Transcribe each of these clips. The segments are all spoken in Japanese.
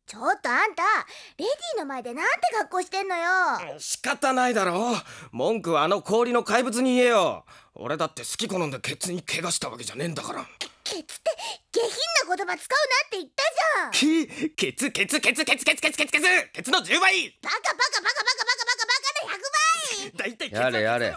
ちょっとあんた、レディーの前でなんて格好してんのよ。 仕方ないだろ。文句はあの氷の怪物に言えよ。俺だって好き好んでケツに怪我したわけじゃねえんだから。 ケツって下品な言葉使うなって言ったじゃん。 ケツの10倍。 バカバカバカバカバカバカの100倍。 だいたいやれやれ。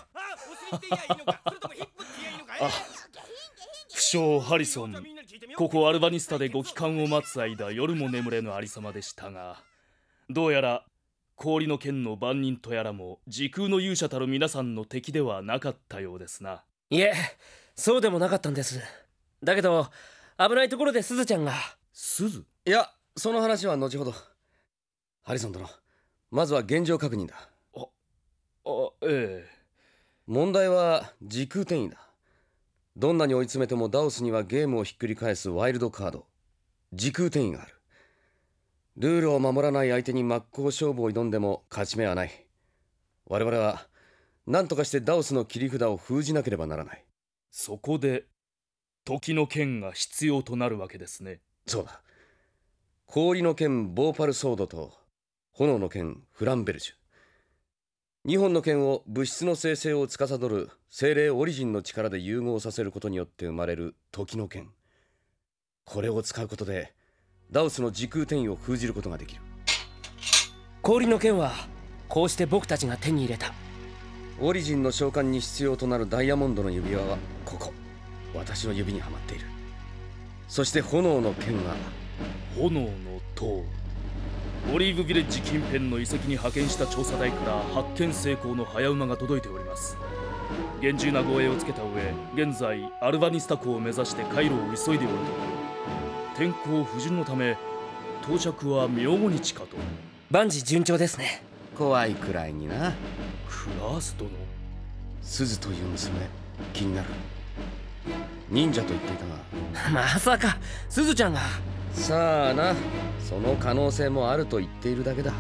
不肖ハリソン、ここアルバニスタでご帰還を待つ間、夜も眠れぬありさまでしたが、どうやら氷の剣の番人とやらも時空の勇者たる皆さんの敵ではなかったようですな。 いえ、そうでもなかったんです。だけど危ないところですずちゃんが。 すず？ いや、その話は後ほど。ハリソン殿、まずは現状確認だ。 ええ。 問題は時空転移だ。どんなに追い詰めてもダオスにはゲームをひっくり返すワイルドカード、時空転移がある。ルールを守らない相手に真っ向勝負を挑んでも勝ち目はない。我々は何とかしてダオスの切り札を封じなければならない。 そこで時の剣が必要となるわけですね。 そうだ。氷の剣ボーパルソードと炎の剣フランベルジュ、2本の剣を物質の生成を司る精霊オリジンの力で融合させることによって生まれる時の剣。これを使うことでダオスの時空転移を封じることができる。 氷の剣はこうして僕たちが手に入れた。 オリジンの召喚に必要となるダイヤモンドの指輪はここ、私の指にはまっている。そして炎の剣は炎の塔。オリーブビレッジ近辺の遺跡に派遣した調査隊から発見成功の早馬が届いております。厳重な護衛をつけた上、現在アルバニスタ港を目指して回路を急いでおるところ。天候不順のため到着は明後日かと。 万事順調ですね。 怖いくらいにな。 クラース殿。 スズという娘、気になる。忍者と言っていたが。 まさかすずちゃんが。 さあな、その可能性もあると言っているだけだ。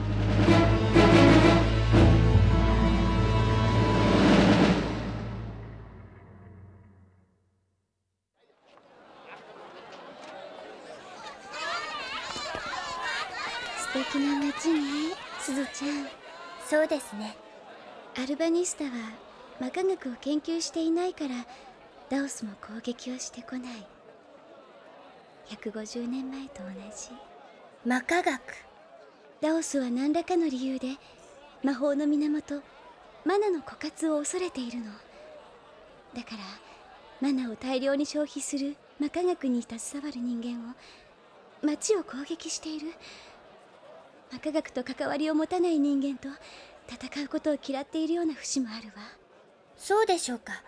素敵な街ね、すずちゃん。 そうですね。 アルバニスタは魔科学を研究していないからダオスも攻撃をしてこない。150年前と同じ。 魔科学。 ダオスは何らかの理由で魔法の源マナの枯渇を恐れているの。だからマナを大量に消費する魔科学に携わる人間を、町を攻撃している。魔科学と関わりを持たない人間と戦うことを嫌っているような節もあるわ。 そうでしょうか。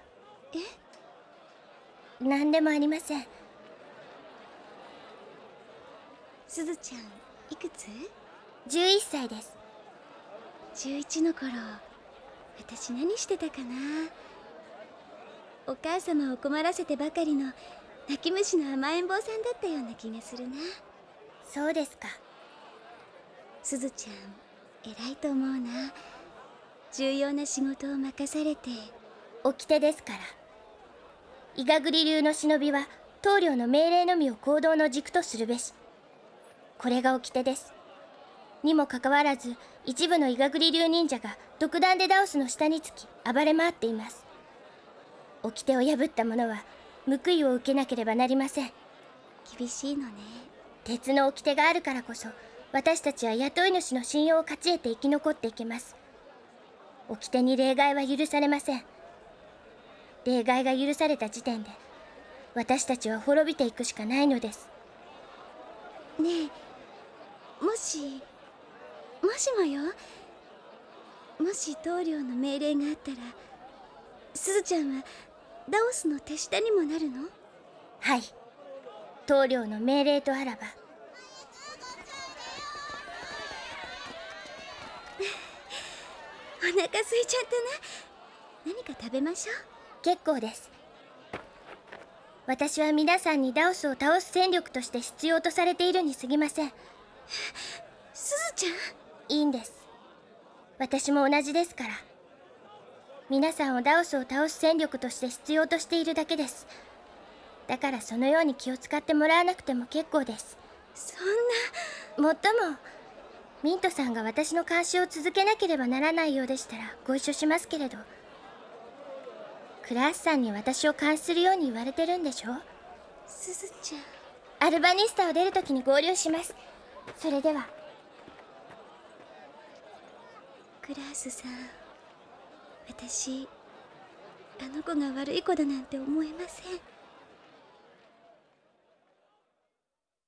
何でもありません。 すずちゃん、いくつ ？11歳です。 11の頃、私何してたかな。お母様を困らせてばかりの泣き虫の甘えん坊さんだったような気がするな。 そうですか。 すずちゃん、偉いと思うな。重要な仕事を任されて。 掟ですから。イガグリ流の忍びは棟梁の命令のみを行動の軸とするべし。これが掟です。にもかかわらず、一部のイガグリ流忍者が独断でダオスの下につき暴れ回っています。掟を破った者は報いを受けなければなりません。 厳しいのね。 鉄の掟があるからこそ、私たちは雇い主の信用を勝ち得て生き残っていけます。掟に例外は許されません。例外が許された時点で、私たちは滅びていくしかないのです。 ねえ、もしもよ、もし棟梁の命令があったら、すずちゃんはダオスの手下にもなるの？ はい。棟梁の命令とあらば。 お腹空いちゃったな。何か食べましょう。 結構です。私は皆さんにダオスを倒す戦力として必要とされているに過ぎません。 すずちゃん。 いいんです。私も同じですから。皆さんをダオスを倒す戦力として必要としているだけです。だからそのように気を使ってもらわなくても結構です。 そんな。 もっともミントさんが私の監視を続けなければならないようでしたらご一緒しますけれど、クラースさんに私を監視するように言われてるんでしょ。 すずちゃん。 アルバニスタを出るときに合流します。それでは。 クラースさん、私あの子が悪い子だなんて思えません。